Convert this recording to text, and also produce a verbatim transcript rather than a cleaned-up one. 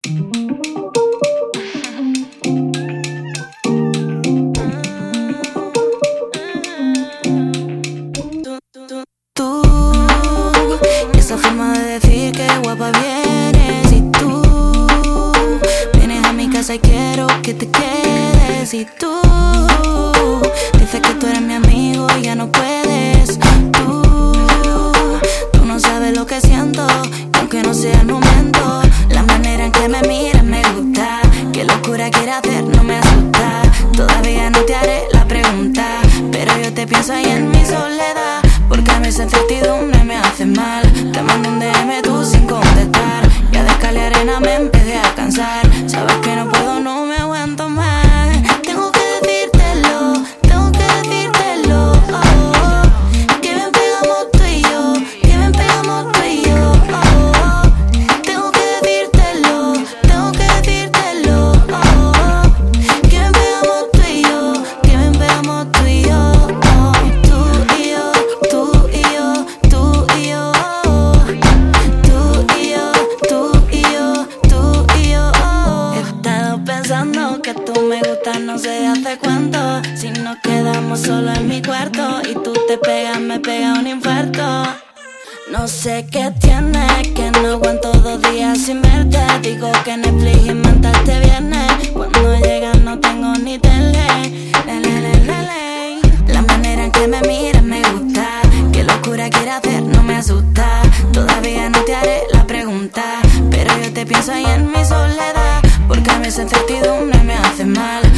Tú, y esa forma de decir que guapa vienes. Y tú vienes a mi casa y quiero que te quedes. Y tú dices que tú eres mi amigo y ya no puedes. Tú, tú no sabes lo que siento, y aunque no sea el momento, la manera en que me miras me gusta. Qué locura quiere hacer, no me asusta. Todavía no te haré la pregunta, pero yo te pienso ahí en mi soledad, porque a mí esa incertidumbre me hace mal. Te mando un D M tú sin contestar, ya de escala arena me empecé a cansar. Sabes que no puedo, no me aguanto más. Tengo que decírtelo, tengo que decírtelo, oh, oh. Que bien pegamos tú y yo, que bien pegamos tú y yo, oh, oh. Tengo que decírtelo, tengo que decírtelo, oh, oh. Que bien pegamos tú y yo, que bien pegamos tú y yo, oh. Tú y yo, tú y yo, tú y yo, oh. Tú y yo, tú y yo, tú y yo, oh. He estado pensando que tú me gustas, no sé hace cuánto. Si nos quedamos solo en mi cuarto y tú te pegas, me pega un infarto. No sé qué tienes, que no aguanto dos días sin verte. Digo que Netflix y manta este viernes. Cuando llegas no tengo ni tele. Le, le, le, le, le. La manera en que me miras me gusta. Qué locura quiere hacer, no me asusta. Todavía no te haré la pregunta, pero yo te pienso ahí en mi soledad, porque a mí esa incertidumbre me hace mal.